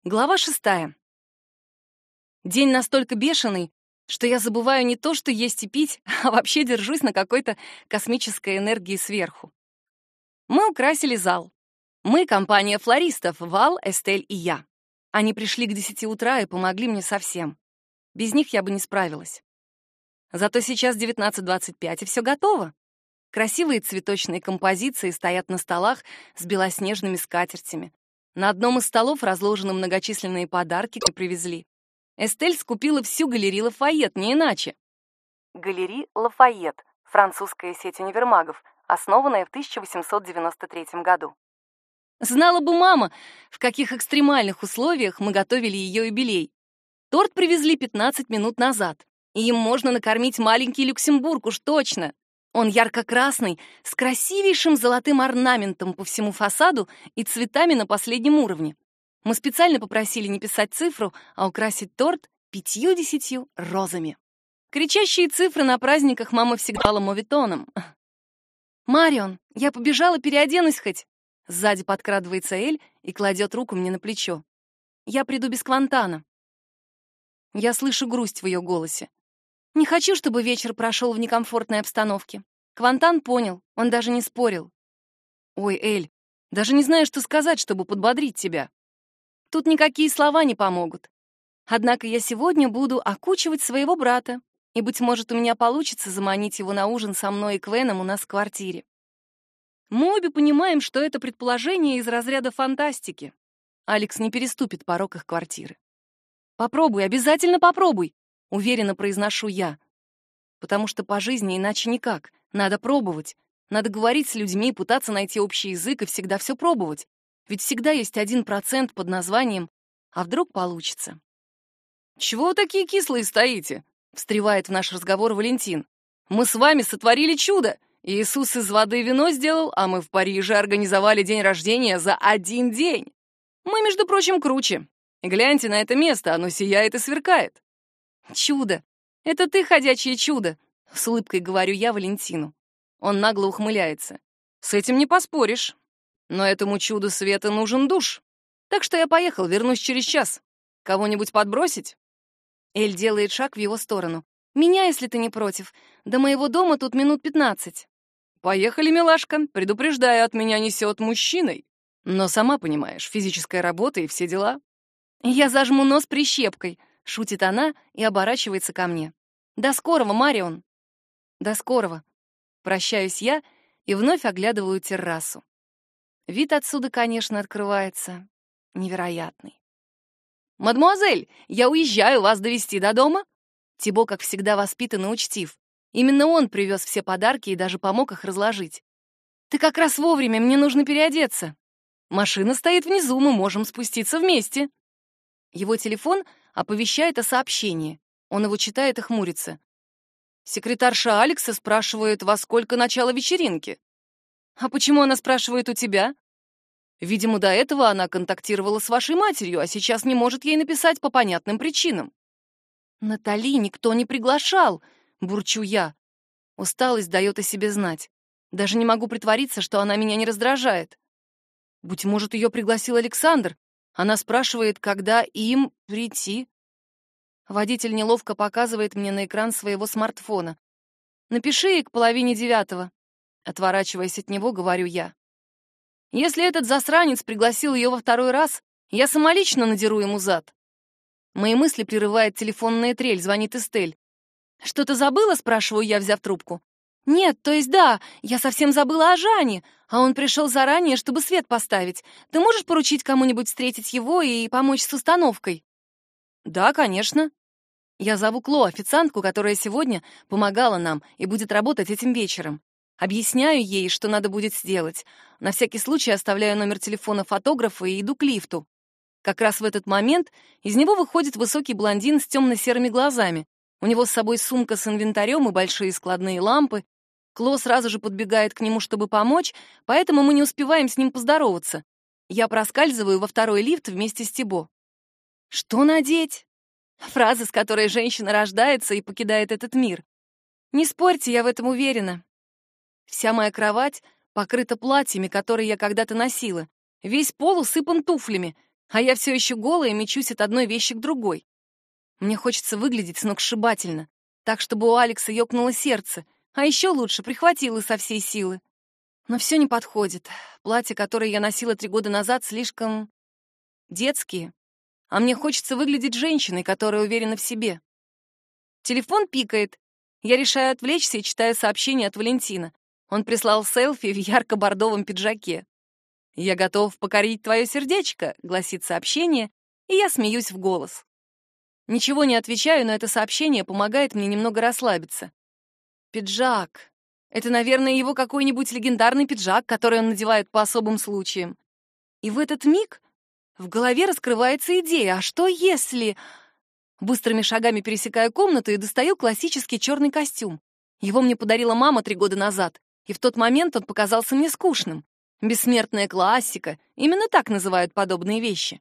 Глава 6. День настолько бешеный, что я забываю не то, что есть и пить, а вообще держусь на какой-то космической энергии сверху. Мы украсили зал. Мы — компания флористов, Вал, Эстель и я. Они пришли к 10 утра и помогли мне со всем. Без них я бы не справилась. Зато сейчас 19:25, и все готово. Красивые цветочные композиции стоят на столах с белоснежными скатертями. На одном из столов разложены многочисленные подарки, которые привезли. Эстель скупила всю галерею Лафайет, не иначе. Галерея Лафайет — французская сеть универмагов, основанная в 1893 году. Знала бы мама, в каких экстремальных условиях мы готовили ее юбилей. Торт привезли 15 минут назад, и им можно накормить маленький Люксембург, уж точно. Он ярко-красный, с красивейшим золотым орнаментом по всему фасаду и цветами на последнем уровне. Мы специально попросили не писать цифру, а украсить торт 50 розами. Кричащие цифры на праздниках мама всегда дала моветоном. «Марион, я побежала, переоденусь хоть!» Сзади подкрадывается Эль и кладет руку мне на плечо. «Я приду без Квантана». Я слышу грусть в ее голосе. Не хочу, чтобы вечер прошел в некомфортной обстановке. Квантан понял, он даже не спорил. Ой, Эль, даже не знаю, что сказать, чтобы подбодрить тебя. Тут никакие слова не помогут. Однако я сегодня буду окучивать своего брата, и, быть может, у меня получится заманить его на ужин со мной и Квеном у нас в квартире. Мы обе понимаем, что это предположение из разряда фантастики. Алекс не переступит порог их квартиры. Попробуй, обязательно попробуй. Уверенно произношу я. Потому что по жизни иначе никак. Надо пробовать. Надо говорить с людьми, пытаться найти общий язык и всегда все пробовать. Ведь всегда есть 1% под названием «А вдруг получится?». «Чего вы такие кислые стоите?» — встревает в наш разговор Валентин. «Мы с вами сотворили чудо. Иисус из воды вино сделал, а мы в Париже организовали день рождения за 1 день. Мы, между прочим, круче. Гляньте на это место, оно сияет и сверкает». «Чудо! Это ты, ходячее чудо!» — с улыбкой говорю я Валентину. Он нагло ухмыляется. «С этим не поспоришь. Но этому чуду света нужен душ. Так что я поехал, вернусь через час. Кого-нибудь подбросить?» Эль делает шаг в его сторону. «Меня, если ты не против. До моего дома тут минут 15. «Поехали, милашка. Предупреждаю, от меня несет мужчиной. Но сама понимаешь, физическая работа и все дела». «Я зажму нос прищепкой», — шутит она и оборачивается ко мне. «До скорого, Марион». «До скорого». Прощаюсь я и вновь оглядываю террасу. Вид отсюда, конечно, открывается невероятный. «Мадемуазель, я уезжаю, вас довезти до дома?» Тибо, как всегда, воспитан и учтив. Именно он привез все подарки и даже помог их разложить. «Ты как раз вовремя, мне нужно переодеться». «Машина стоит внизу, мы можем спуститься вместе». Его телефон оповещает о сообщении. Он его читает и хмурится. «Секретарша Алекса спрашивает, во сколько начало вечеринки». «А почему она спрашивает у тебя?» «Видимо, до этого она контактировала с вашей матерью, а сейчас не может ей написать по понятным причинам». «Натали никто не приглашал», — бурчу я. Усталость дает о себе знать. Даже не могу притвориться, что она меня не раздражает. Быть может, ее пригласил Александр. Она спрашивает, когда им прийти. Водитель неловко показывает мне на экран своего смартфона. «Напиши ей к 8:30. Отворачиваясь от него, говорю я. Если этот засранец пригласил ее во второй раз, я самолично надеру ему зад. Мои мысли прерывает телефонная трель, звонит Эстель. «Что-то забыла?» — спрашиваю я, взяв трубку. «Нет, то есть да, я совсем забыла о Жане, а он пришел заранее, чтобы свет поставить. Ты можешь поручить кому-нибудь встретить его и помочь с установкой?» «Да, конечно». Я зову Кло, официантку, которая сегодня помогала нам и будет работать этим вечером. Объясняю ей, что надо будет сделать. На всякий случай оставляю номер телефона фотографа и иду к лифту. Как раз в этот момент из него выходит высокий блондин с темно-серыми глазами. У него с собой сумка с инвентарем и большие складные лампы. Кло сразу же подбегает к нему, чтобы помочь, поэтому мы не успеваем с ним поздороваться. Я проскальзываю во второй лифт вместе с Тибо. Что надеть? Фраза, с которой женщина рождается и покидает этот мир. Не спорьте, я в этом уверена. Вся моя кровать покрыта платьями, которые я когда-то носила. Весь пол усыпан туфлями. а я все еще голая и мечусь от одной вещи к другой. Мне хочется выглядеть сногсшибательно, так, чтобы у Алекса ёкнуло сердце, а еще лучше прихватило со всей силы. Но все не подходит. Платья, которые я носила 3 года назад, слишком детские, а мне хочется выглядеть женщиной, которая уверена в себе. Телефон пикает. Я решаю отвлечься и читаю сообщение от Валентина. Он прислал селфи в ярко-бордовом пиджаке. «Я готов покорить твое сердечко», — гласит сообщение, и я смеюсь в голос. Ничего не отвечаю, но это сообщение помогает мне немного расслабиться. Пиджак. Это, наверное, его какой-нибудь легендарный пиджак, который он надевает по особым случаям. И в этот миг в голове раскрывается идея, а что если... Быстрыми шагами пересекаю комнату и достаю классический черный костюм. Его мне подарила мама 3 года назад, и в тот момент он показался мне скучным. Бессмертная классика. Именно так называют подобные вещи.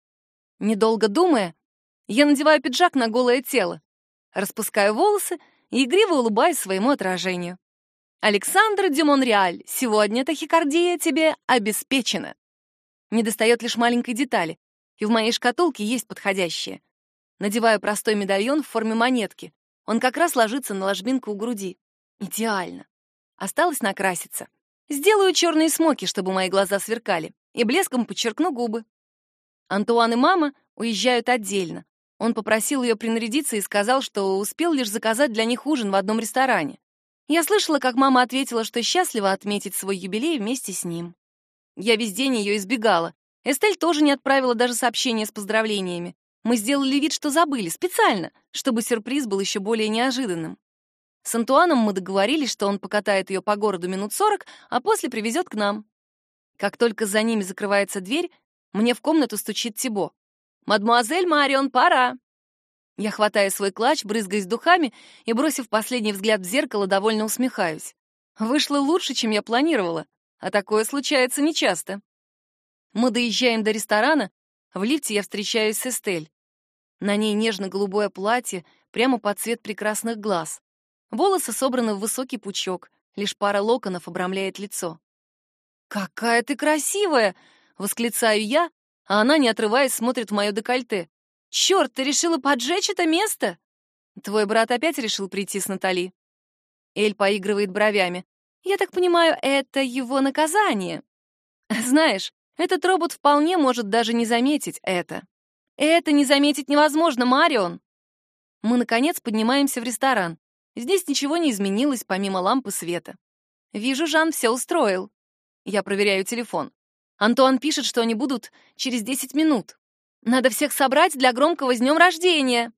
Недолго думая, я надеваю пиджак на голое тело, распускаю волосы и игриво улыбаюсь своему отражению. «Александр де Монреаль, сегодня тахикардия тебе обеспечена». Недостает лишь маленькой детали, и в моей шкатулке есть подходящее. Надеваю простой медальон в форме монетки. Он как раз ложится на ложбинку у груди. Идеально. Осталось накраситься. Сделаю черные смоки, чтобы мои глаза сверкали, и блеском подчеркну губы. Антуан и мама уезжают отдельно. Он попросил ее принарядиться и сказал, что успел лишь заказать для них ужин в одном ресторане. Я слышала, как мама ответила, что счастлива отметить свой юбилей вместе с ним. Я весь день ее избегала. Эстель тоже не отправила даже сообщения с поздравлениями. Мы сделали вид, что забыли, специально, чтобы сюрприз был еще более неожиданным. С Антуаном мы договорились, что он покатает ее по городу минут 40, а после привезет к нам. Как только за ними закрывается дверь, мне в комнату стучит Тибо. «Мадемуазель Марион, пора!» Я хватаю свой клатч, брызгаясь духами и, бросив последний взгляд в зеркало, довольно усмехаюсь. Вышло лучше, чем я планировала, а такое случается нечасто. Мы доезжаем до ресторана, в лифте я встречаюсь с Эстель. На ней нежно-голубое платье, прямо под цвет прекрасных глаз. Волосы собраны в высокий пучок, лишь пара локонов обрамляет лицо. «Какая ты красивая!» — восклицаю я, а она, не отрываясь, смотрит в мое декольте. «Черт, ты решила поджечь это место?» «Твой брат опять решил прийти с Натали?» Эль поигрывает бровями. «Я так понимаю, это его наказание?» «Знаешь, этот робот вполне может даже не заметить это». «Это не заметить невозможно, Марион!» Мы, наконец, поднимаемся в ресторан. Здесь ничего не изменилось, помимо лампы света. Вижу, Жан все устроил. Я проверяю телефон. Антуан пишет, что они будут через 10 минут. Надо всех собрать для громкого «С днем рождения!»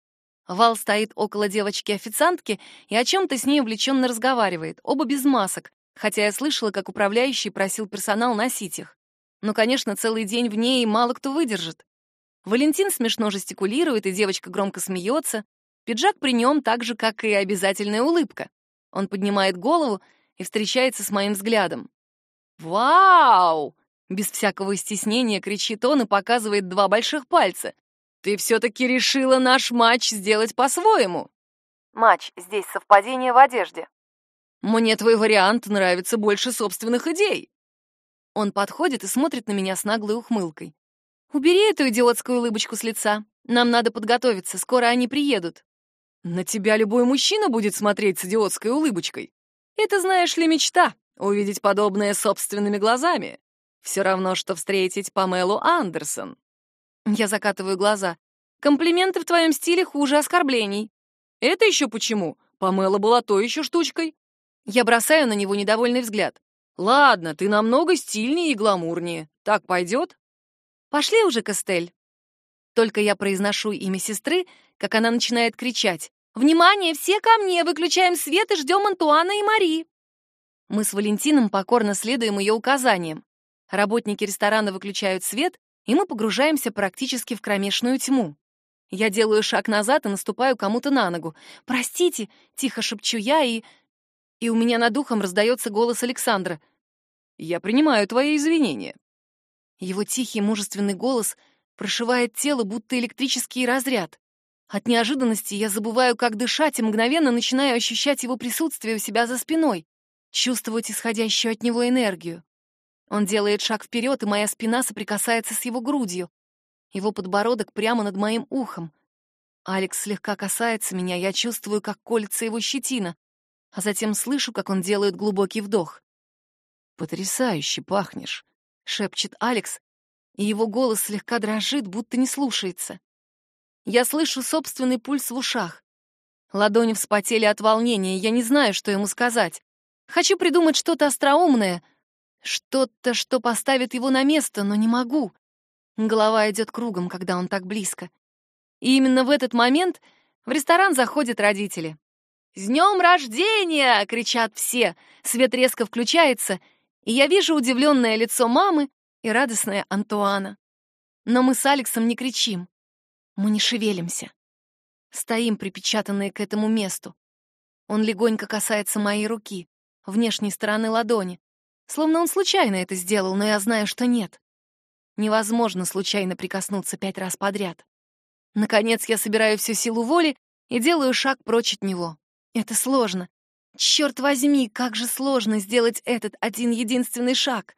Вал стоит около девочки-официантки и о чем-то с ней увлеченно разговаривает, оба без масок, хотя я слышала, как управляющий просил персонал носить их. Но, конечно, целый день в ней мало кто выдержит. Валентин смешно жестикулирует, и девочка громко смеется. Пиджак при нем так же, как и обязательная улыбка. Он поднимает голову и встречается с моим взглядом. «Вау!» — без всякого стеснения кричит он и показывает 2 больших пальца. «Ты все-таки решила наш матч сделать по-своему!» Матч — здесь совпадение в одежде. «Мне твой вариант нравится больше собственных идей!» Он подходит и смотрит на меня с наглой ухмылкой. «Убери эту идиотскую улыбочку с лица. Нам надо подготовиться, скоро они приедут». «На тебя любой мужчина будет смотреть с идиотской улыбочкой. Это, знаешь ли, мечта — увидеть подобное собственными глазами. Все равно, что встретить Памелу Андерсон». Я закатываю глаза. «Комплименты в твоем стиле хуже оскорблений». «Это еще почему? Памела была той еще штучкой». Я бросаю на него недовольный взгляд. «Ладно, ты намного стильнее и гламурнее. Так пойдет?» «Пошли уже, Костель». Только я произношу имя сестры, как она начинает кричать. «Внимание, все ко мне! Выключаем свет и ждем Антуана и Мари!» Мы с Валентином покорно следуем ее указаниям. Работники ресторана выключают свет, и мы погружаемся практически в кромешную тьму. Я делаю шаг назад и наступаю кому-то на ногу. «Простите!» — тихо шепчу я, и у меня над ухом раздается голос Александра. «Я принимаю твои извинения». Его тихий мужественный голос прошивает тело, будто электрический разряд. От неожиданности я забываю, как дышать, и мгновенно начинаю ощущать его присутствие у себя за спиной, чувствовать исходящую от него энергию. Он делает шаг вперед, и моя спина соприкасается с его грудью. Его подбородок прямо над моим ухом. Алекс слегка касается меня, я чувствую, как колется его щетина, а затем слышу, как он делает глубокий вдох. «Потрясающе пахнешь», — шепчет Алекс, и его голос слегка дрожит, будто не слушается. Я слышу собственный пульс в ушах. Ладони вспотели от волнения, я не знаю, что ему сказать. Хочу придумать что-то остроумное, что-то, что поставит его на место, но не могу. Голова идет кругом, когда он так близко. И именно в этот момент в ресторан заходят родители. «С днем рождения!» — кричат все. Свет резко включается, и я вижу удивленное лицо мамы и радостное Антуана. Но мы с Алексом не кричим. Мы не шевелимся. Стоим, припечатанные к этому месту. Он легонько касается моей руки, внешней стороны ладони. Словно он случайно это сделал, но я знаю, что нет. Невозможно случайно прикоснуться 5 раз подряд. Наконец я собираю всю силу воли и делаю шаг прочь от него. Это сложно. Черт возьми, как же сложно сделать этот один-единственный шаг.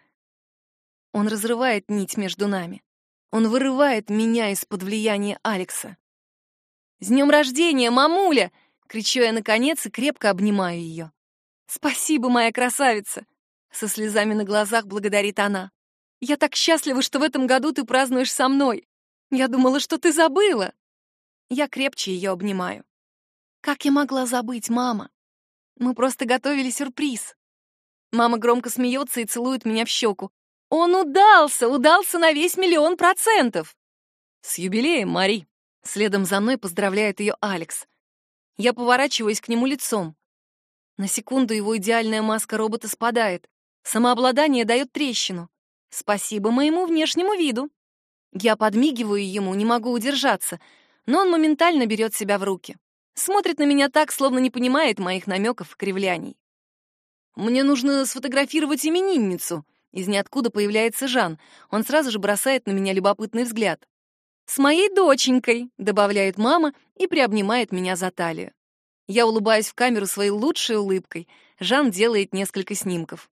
Он разрывает нить между нами. Он вырывает меня из-под влияния Алекса. «С днем рождения, мамуля!» — кричу я наконец и крепко обнимаю ее. «Спасибо, моя красавица!» — со слезами на глазах благодарит она. «Я так счастлива, что в этом году ты празднуешь со мной. Я думала, что ты забыла!» Я крепче ее обнимаю. «Как я могла забыть, мама? Мы просто готовили сюрприз». Мама громко смеется и целует меня в щеку. «Он удался на весь 1,000,000%!» «С юбилеем, Мари!» Следом за мной поздравляет ее Алекс. Я поворачиваюсь к нему лицом. На секунду его идеальная маска робота спадает. Самообладание дает трещину. Спасибо моему внешнему виду. Я подмигиваю ему, не могу удержаться, но он моментально берет себя в руки. Смотрит на меня так, словно не понимает моих намеков и кривляний. «Мне нужно сфотографировать именинницу». Из ниоткуда появляется Жан. Он сразу же бросает на меня любопытный взгляд. «С моей доченькой», — добавляет мама и приобнимает меня за талию. Я улыбаюсь в камеру своей лучшей улыбкой. Жан делает несколько снимков.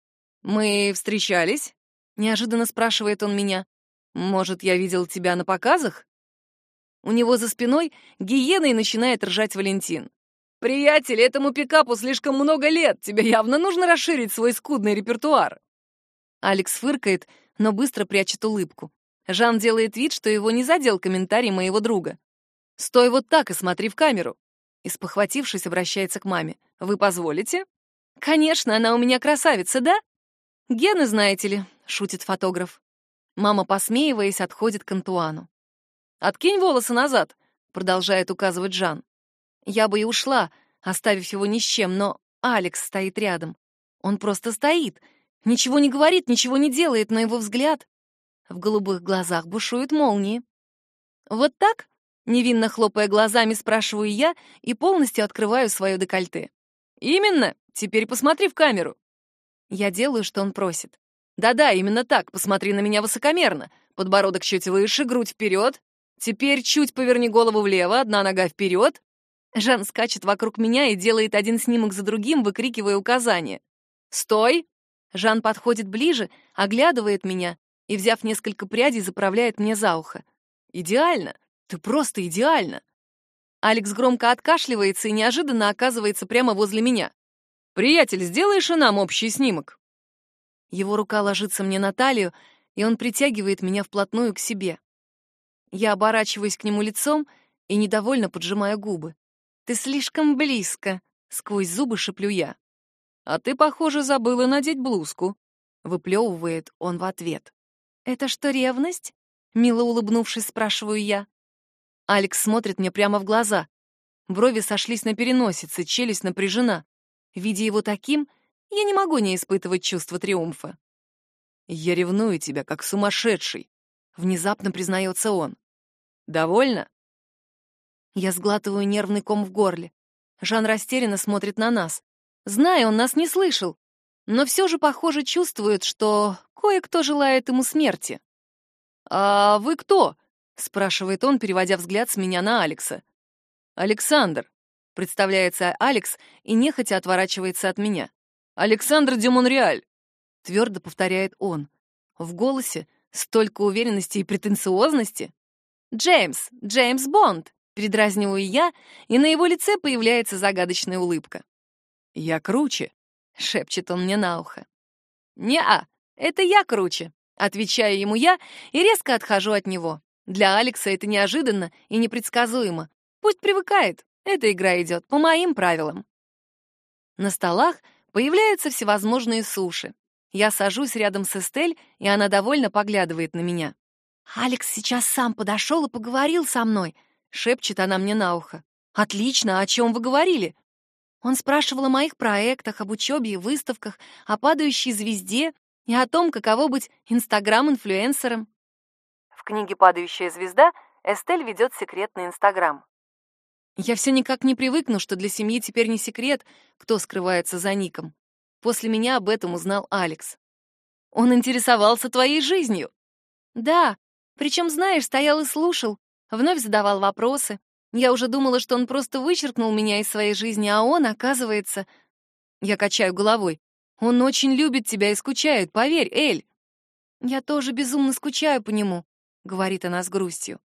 «Мы встречались?» — неожиданно спрашивает он меня. «Может, я видел тебя на показах?» У него за спиной гиеной начинает ржать Валентин. «Приятель, этому пикапу слишком много лет. Тебе явно нужно расширить свой скудный репертуар». Алекс фыркает, но быстро прячет улыбку. Жан делает вид, что его не задел комментарий моего друга. «Стой вот так и смотри в камеру». И, спохватившись, обращается к маме. «Вы позволите?» «Конечно, она у меня красавица, да?» «Гены, знаете ли», — шутит фотограф. Мама, посмеиваясь, отходит к Антуану. «Откинь волосы назад», — продолжает указывать Жан. Я бы и ушла, оставив его ни с чем, но Алекс стоит рядом. Он просто стоит, ничего не говорит, ничего не делает, но его взгляд... В голубых глазах бушуют молнии. «Вот так?» — невинно хлопая глазами, спрашиваю я и полностью открываю свое декольте. «Именно! Теперь посмотри в камеру!» Я делаю, что он просит. «Да-да, именно так, посмотри на меня высокомерно. Подбородок чуть выше, грудь вперед. Теперь чуть поверни голову влево, одна нога вперед». Жан скачет вокруг меня и делает один снимок за другим, выкрикивая указания. «Стой!» Жан подходит ближе, оглядывает меня и, взяв несколько прядей, заправляет мне за ухо. «Идеально! Ты просто идеально!» Алекс громко откашливается и неожиданно оказывается прямо возле меня. «Приятель, сделаешь и нам общий снимок?» Его рука ложится мне на талию, и он притягивает меня вплотную к себе. Я оборачиваюсь к нему лицом и недовольно поджимаю губы. «Ты слишком близко!» — сквозь зубы шеплю я. «А ты, похоже, забыла надеть блузку», — выплевывает он в ответ. «Это что, ревность?» — мило улыбнувшись, спрашиваю я. Алекс смотрит мне прямо в глаза. Брови сошлись на переносице, челюсть напряжена. Видя его таким, я не могу не испытывать чувство триумфа. «Я ревную тебя, как сумасшедший», — внезапно признается он. «Довольно?» Я сглатываю нервный ком в горле. Жан растерянно смотрит на нас. Знаю, он нас не слышал, но все же, похоже, чувствует, что кое-кто желает ему смерти. «А вы кто?» — спрашивает он, переводя взгляд с меня на Алекса. «Александр», — представляется Алекс и нехотя отворачивается от меня. «Александр де Монреаль», — твердо повторяет он. В голосе столько уверенности и претенциозности. Джеймс Бонд!» — передразниваю я, и на его лице появляется загадочная улыбка. «Я круче», — шепчет он мне на ухо. «Не-а, это я круче», — отвечаю ему я и резко отхожу от него. Для Алекса это неожиданно и непредсказуемо. Пусть привыкает, эта игра идет по моим правилам. На столах появляются всевозможные суши. Я сажусь рядом с Эстель, и она довольно поглядывает на меня. «Алекс сейчас сам подошел и поговорил со мной», — шепчет она мне на ухо. «Отлично, о чем вы говорили?» Он спрашивал о моих проектах, об учебе и выставках, о падающей звезде и о том, каково быть инстаграм-инфлюенсером. В книге «Падающая звезда» Эстель ведет секретный инстаграм. Я все никак не привыкну, что для семьи теперь не секрет, кто скрывается за ником. После меня об этом узнал Алекс. Он интересовался твоей жизнью. Да, причем, знаешь, стоял и слушал, вновь задавал вопросы. Я уже думала, что он просто вычеркнул меня из своей жизни, а он, оказывается... Я качаю головой. Он очень любит тебя и скучает, поверь, Эль. Я тоже безумно скучаю по нему, говорит она с грустью.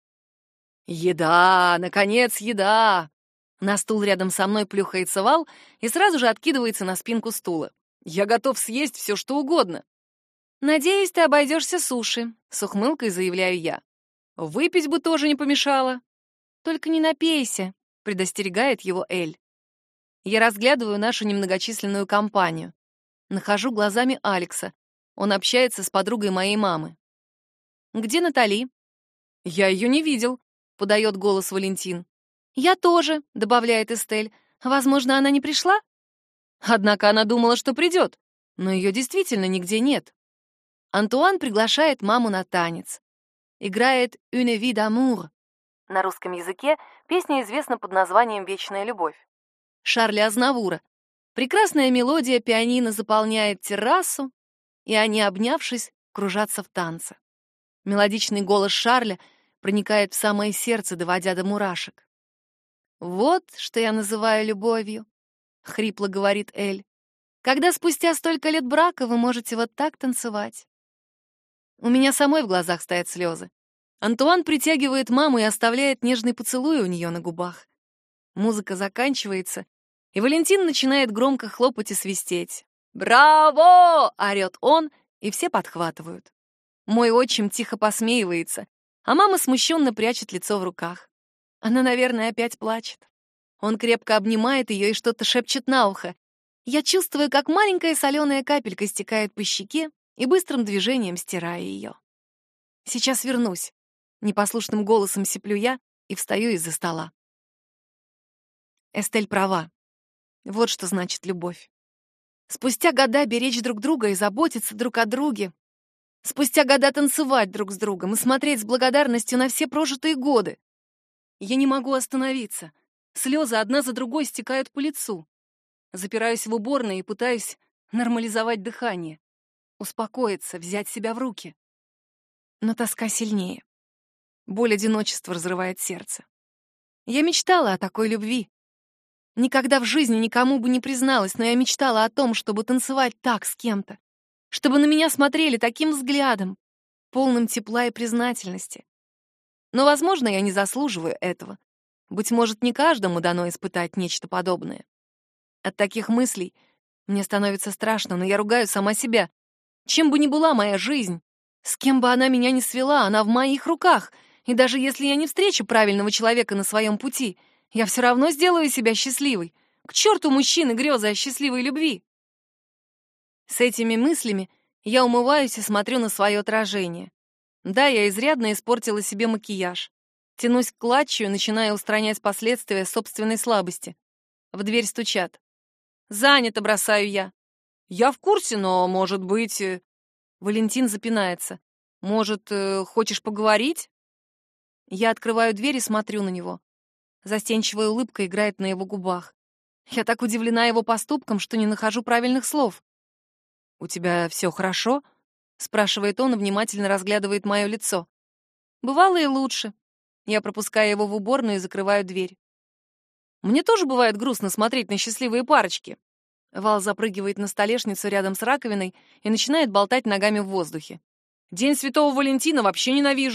Еда, наконец, еда! На стул рядом со мной плюхается Вал и сразу же откидывается на спинку стула. Я готов съесть все, что угодно. Надеюсь, ты обойдешься суши, с ухмылкой заявляю я. Выпить бы тоже не помешало. Только не напейся, предостерегает его Эль. Я разглядываю нашу немногочисленную компанию. Нахожу глазами Алекса. Он общается с подругой моей мамы. Где Натали? Я ее не видел, подает голос Валентин. Я тоже, добавляет Эстель. Возможно, она не пришла? Однако она думала, что придет, но ее действительно нигде нет. Антуан приглашает маму на танец. Играет «Une vie d'amour». На русском языке песня известна под названием «Вечная любовь». Шарля Азнавура. Прекрасная мелодия пианино заполняет террасу, и они, обнявшись, кружатся в танце. Мелодичный голос Шарля проникает в самое сердце, доводя до мурашек. «Вот что я называю любовью», — хрипло говорит Эль. «Когда спустя столько лет брака вы можете вот так танцевать». У меня самой в глазах стоят слезы. Антуан притягивает маму и оставляет нежный поцелуй у нее на губах. Музыка заканчивается, и Валентин начинает громко хлопать и свистеть. «Браво!» — орёт он, и все подхватывают. Мой отчим тихо посмеивается, а мама смущенно прячет лицо в руках. Она, наверное, опять плачет. Он крепко обнимает ее и что-то шепчет на ухо. Я чувствую, как маленькая соленая капелька стекает по щеке и быстрым движением стирая ее. «Сейчас вернусь», — непослушным голосом сиплю я и встаю из-за стола. Эстель права. Вот что значит любовь. Спустя года беречь друг друга и заботиться друг о друге. Спустя года танцевать друг с другом и смотреть с благодарностью на все прожитые годы. Я не могу остановиться. Слезы одна за другой стекают по лицу. Запираюсь в уборной и пытаюсь нормализовать дыхание. Успокоиться, взять себя в руки. Но тоска сильнее. Боль одиночества разрывает сердце. Я мечтала о такой любви. Никогда в жизни никому бы не призналась, но я мечтала о том, чтобы танцевать так с кем-то, чтобы на меня смотрели таким взглядом, полным тепла и признательности. Но, возможно, я не заслуживаю этого. Быть может, не каждому дано испытать нечто подобное. От таких мыслей мне становится страшно, но я ругаю сама себя. Чем бы ни была моя жизнь, с кем бы она меня ни свела, она в моих руках, и даже если я не встречу правильного человека на своем пути, я все равно сделаю себя счастливой. К черту мужчины грезы о счастливой любви. С этими мыслями я умываюсь и смотрю на свое отражение. Да, я изрядно испортила себе макияж. Тянусь к клатчу и начинаю устранять последствия собственной слабости. В дверь стучат. «Занято», — бросаю я. «Я в курсе, но, может быть...» Валентин запинается. «Может, хочешь поговорить?» Я открываю дверь и смотрю на него. Застенчивая улыбка играет на его губах. Я так удивлена его поступком, что не нахожу правильных слов. «У тебя все хорошо?» — спрашивает он и внимательно разглядывает мое лицо. «Бывало и лучше». Я пропускаю его в уборную и закрываю дверь. «Мне тоже бывает грустно смотреть на счастливые парочки». Вал запрыгивает на столешницу рядом с раковиной и начинает болтать ногами в воздухе. «День Святого Валентина вообще ненавижу.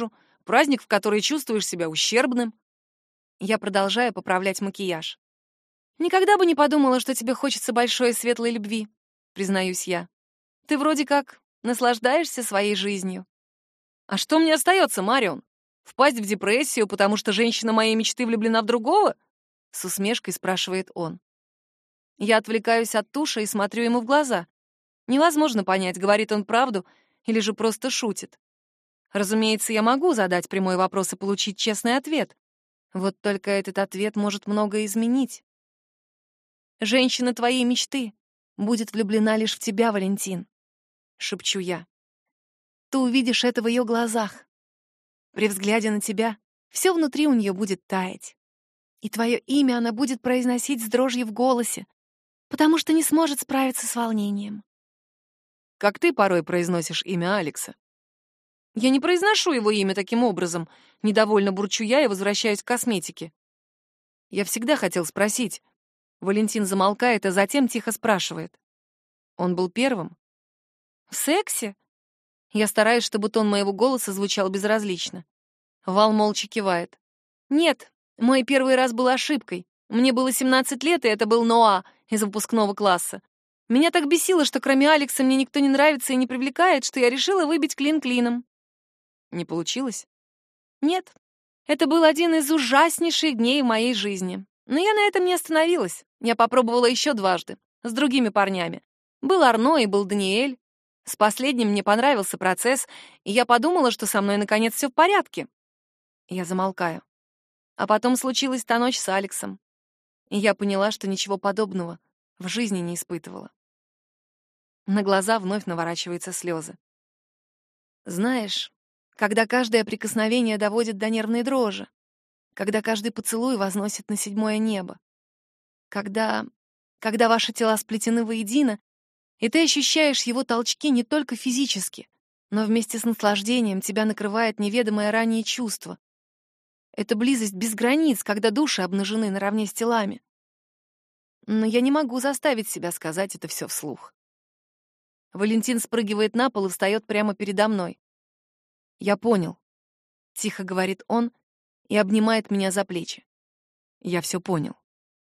Праздник, в который чувствуешь себя ущербным. Я продолжаю поправлять макияж. Никогда бы не подумала, что тебе хочется большой и светлой любви, признаюсь я. Ты вроде как наслаждаешься своей жизнью. А что мне остается, Марион? Впасть в депрессию, потому что женщина моей мечты влюблена в другого? С усмешкой спрашивает он. Я отвлекаюсь от туши и смотрю ему в глаза. Невозможно понять, говорит он правду или же просто шутит. Разумеется, я могу задать прямой вопрос и получить честный ответ. Вот только этот ответ может многое изменить. «Женщина твоей мечты будет влюблена лишь в тебя, Валентин», — шепчу я. «Ты увидишь это в ее глазах. При взгляде на тебя все внутри у нее будет таять. И твое имя она будет произносить с дрожью в голосе, потому что не сможет справиться с волнением». Как ты порой произносишь имя Алекса? Я не произношу его имя таким образом. Недовольно бурчу я и возвращаюсь к косметике. Я всегда хотел спросить. Валентин замолкает, а затем тихо спрашивает. Он был первым? В сексе? Я стараюсь, чтобы тон моего голоса звучал безразлично. Вал молча кивает. Нет, мой первый раз был ошибкой. Мне было 17 лет, и это был Ноа из выпускного класса. Меня так бесило, что кроме Алекса мне никто не нравится и не привлекает, что я решила выбить клин клином. Не получилось? Нет. Это был один из ужаснейших дней в моей жизни. Но я на этом не остановилась. Я попробовала еще дважды, с другими парнями. Был Арно и был Даниэль. С последним мне понравился процесс, и я подумала, что со мной наконец все в порядке. Я замолкаю. А потом случилась та ночь с Алексом. И я поняла, что ничего подобного в жизни не испытывала. На глаза вновь наворачиваются слезы. Знаешь, когда каждое прикосновение доводит до нервной дрожи, когда каждый поцелуй возносит на 7-е небо, когда ваши тела сплетены воедино, и ты ощущаешь его толчки не только физически, но вместе с наслаждением тебя накрывает неведомое ранее чувство. Это близость без границ, когда души обнажены наравне с телами. Но я не могу заставить себя сказать это все вслух. Валентин спрыгивает на пол и встает прямо передо мной. «Я понял», — тихо говорит он и обнимает меня за плечи. «Я все понял».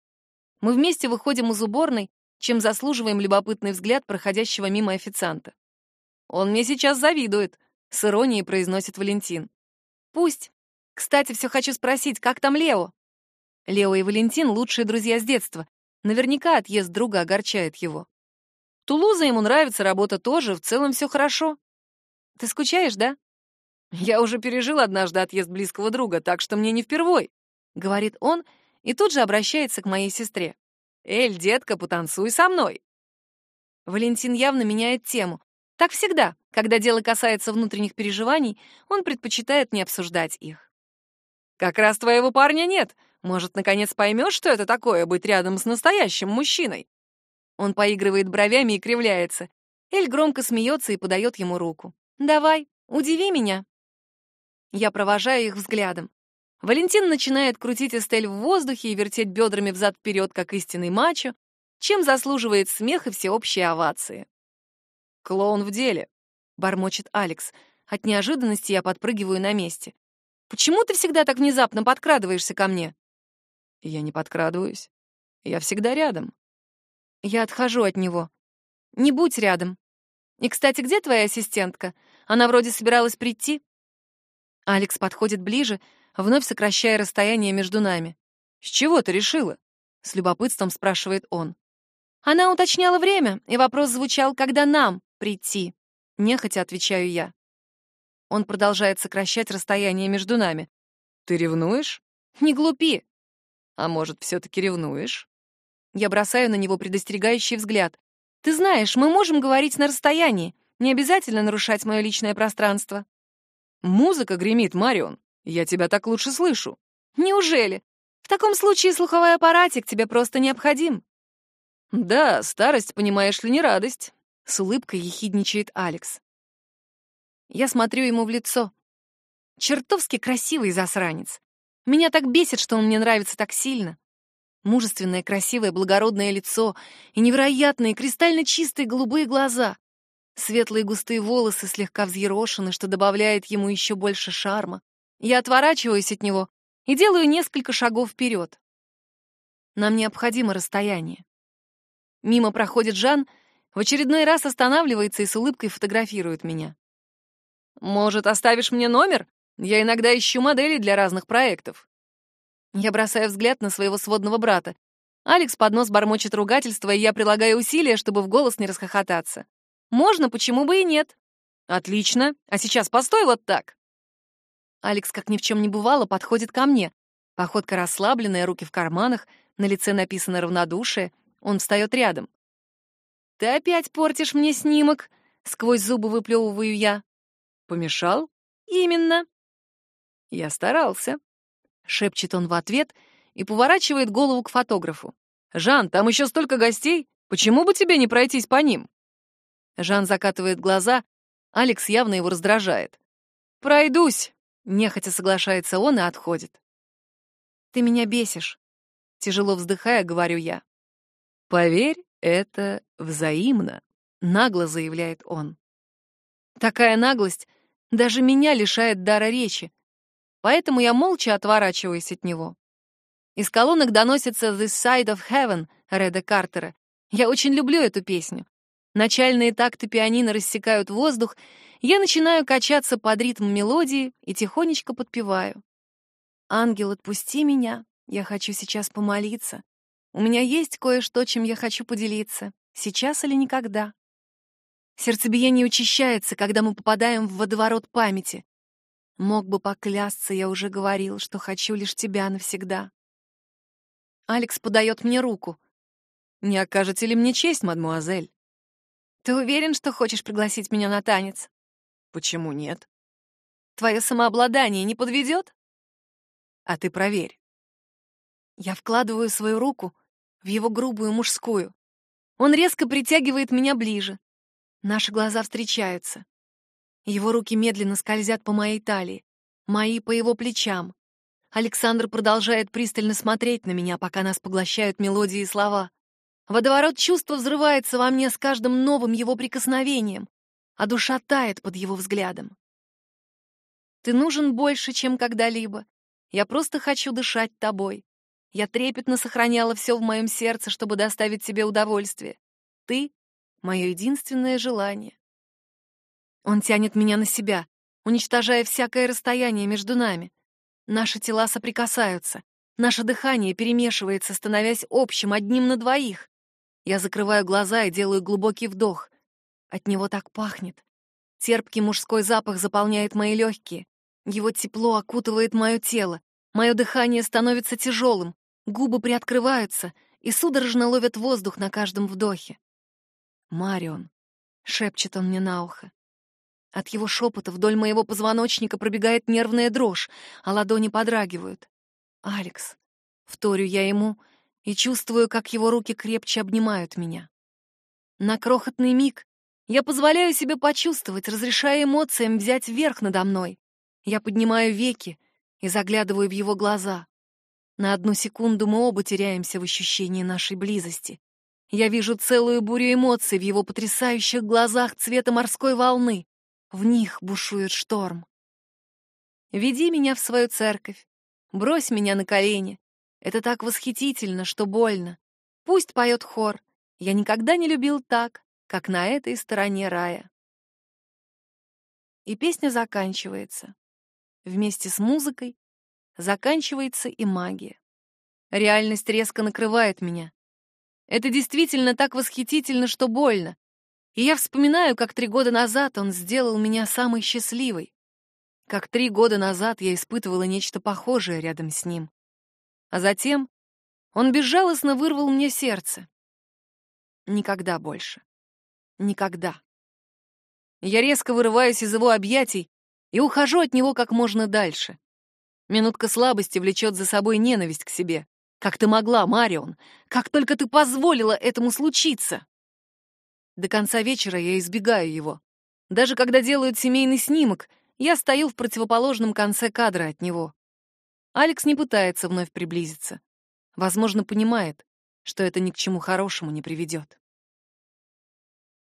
Мы вместе выходим из уборной, чем заслуживаем любопытный взгляд проходящего мимо официанта. «Он мне сейчас завидует», — с иронией произносит Валентин. «Пусть. Кстати, все хочу спросить, как там Лео?» Лео и Валентин — лучшие друзья с детства. Наверняка отъезд друга огорчает его. Тулуза ему нравится, работа тоже, в целом все хорошо. Ты скучаешь, да? Я уже пережил однажды отъезд близкого друга, так что мне не впервой, говорит он и тут же обращается к моей сестре. Эль, детка, потанцуй со мной. Валентин явно меняет тему. Так всегда, когда дело касается внутренних переживаний, он предпочитает не обсуждать их. Как раз твоего парня нет. Может, наконец поймешь, что это такое — быть рядом с настоящим мужчиной? Он поигрывает бровями и кривляется. Эль громко смеется и подает ему руку. «Давай, удиви меня». Я провожаю их взглядом. Валентин начинает крутить Эстель в воздухе и вертеть бедрами взад-вперед, как истинный мачо, чем заслуживает смех и всеобщие овации. «Клоун в деле», — бормочет Алекс. От неожиданности я подпрыгиваю на месте. «Почему ты всегда так внезапно подкрадываешься ко мне?» «Я не подкрадываюсь. Я всегда рядом». Я отхожу от него. «Не будь рядом. И, кстати, где твоя ассистентка? Она вроде собиралась прийти». Алекс подходит ближе, вновь сокращая расстояние между нами. «С чего ты решила?» — с любопытством спрашивает он. Она уточняла время, и вопрос звучал, когда нам прийти. Нехотя отвечаю я. Он продолжает сокращать расстояние между нами. «Ты ревнуешь?» «Не глупи». «А может, все-таки ревнуешь?» Я бросаю на него предостерегающий взгляд. «Ты знаешь, мы можем говорить на расстоянии. Не обязательно нарушать мое личное пространство». «Музыка гремит, Марион. Я тебя так лучше слышу». «Неужели? В таком случае слуховой аппаратик тебе просто необходим». «Да, старость, понимаешь ли, не радость», — с улыбкой ехидничает Алекс. Я смотрю ему в лицо. Чертовски красивый засранец. Меня так бесит, что он мне нравится так сильно. Мужественное, красивое, благородное лицо и невероятные, кристально чистые голубые глаза. Светлые густые волосы слегка взъерошены, что добавляет ему еще больше шарма. Я отворачиваюсь от него и делаю несколько шагов вперед. Нам необходимо расстояние. Мимо проходит Жан, в очередной раз останавливается и с улыбкой фотографирует меня. «Может, оставишь мне номер? Я иногда ищу модели для разных проектов». Я бросаю взгляд на своего сводного брата. Алекс под нос бормочет ругательство, и я прилагаю усилия, чтобы в голос не расхохотаться. «Можно, почему бы и нет?» «Отлично. А сейчас постой вот так». Алекс, как ни в чем не бывало, подходит ко мне. Походка расслабленная, руки в карманах, на лице написано равнодушие. Он встает рядом. «Ты опять портишь мне снимок», — сквозь зубы выплевываю я. «Помешал?» «Именно». «Я старался», — шепчет он в ответ и поворачивает голову к фотографу. «Жан, там еще столько гостей. Почему бы тебе не пройтись по ним?» Жан закатывает глаза. Алекс явно его раздражает. «Пройдусь», — нехотя соглашается он и отходит. «Ты меня бесишь», — тяжело вздыхая, говорю я. «Поверь, это взаимно», — нагло заявляет он. Такая наглость даже меня лишает дара речи, поэтому я молча отворачиваюсь от него. Из колонок доносится «This Side of Heaven» Реда Картера. Я очень люблю эту песню. Начальные такты пианино рассекают воздух, я начинаю качаться под ритм мелодии и тихонечко подпеваю. «Ангел, отпусти меня, я хочу сейчас помолиться. У меня есть кое-что, чем я хочу поделиться. Сейчас или никогда». Сердцебиение учащается, когда мы попадаем в водоворот памяти. Мог бы поклясться, я уже говорил, что хочу лишь тебя навсегда. Алекс подает мне руку. «Не окажете ли мне честь, мадмуазель?» «Ты уверен, что хочешь пригласить меня на танец?» «Почему нет?» «Твое самообладание не подведет?» «А ты проверь». Я вкладываю свою руку в его грубую мужскую. Он резко притягивает меня ближе. Наши глаза встречаются. Его руки медленно скользят по моей талии, мои по его плечам. Александр продолжает пристально смотреть на меня, пока нас поглощают мелодии и слова. Водоворот чувства взрывается во мне с каждым новым его прикосновением, а душа тает под его взглядом. Ты нужен больше, чем когда-либо. Я просто хочу дышать тобой. Я трепетно сохраняла все в моем сердце, чтобы доставить тебе удовольствие. Ты — мое единственное желание. Он тянет меня на себя, уничтожая всякое расстояние между нами. Наши тела соприкасаются, наше дыхание перемешивается, становясь общим, одним на двоих. Я закрываю глаза и делаю глубокий вдох. От него так пахнет. Терпкий мужской запах заполняет мои легкие. Его тепло окутывает мое тело. Мое дыхание становится тяжелым, губы приоткрываются и судорожно ловят воздух на каждом вдохе. «Марион», — шепчет он мне на ухо. От его шепота вдоль моего позвоночника пробегает нервная дрожь, а ладони подрагивают. «Алекс», — вторю я ему и чувствую, как его руки крепче обнимают меня. На крохотный миг я позволяю себе почувствовать, разрешая эмоциям взять верх надо мной. Я поднимаю веки и заглядываю в его глаза. На одну секунду мы оба теряемся в ощущении нашей близости. Я вижу целую бурю эмоций в его потрясающих глазах цвета морской волны. В них бушует шторм. Веди меня в свою церковь, брось меня на колени. Это так восхитительно, что больно. Пусть поет хор. Я никогда не любил так, как на этой стороне рая. И песня заканчивается. Вместе с музыкой заканчивается и магия. Реальность резко накрывает меня. Это действительно так восхитительно, что больно. И я вспоминаю, как 3 года назад он сделал меня самой счастливой. Как 3 года назад я испытывала нечто похожее рядом с ним. А затем он безжалостно вырвал мне сердце. Никогда больше. Никогда. Я резко вырываюсь из его объятий и ухожу от него как можно дальше. Минутка слабости влечет за собой ненависть к себе. Как ты могла, Марион? Как только ты позволила этому случиться? До конца вечера я избегаю его. Даже когда делают семейный снимок, я стою в противоположном конце кадра от него. Алекс не пытается вновь приблизиться. Возможно, понимает, что это ни к чему хорошему не приведет.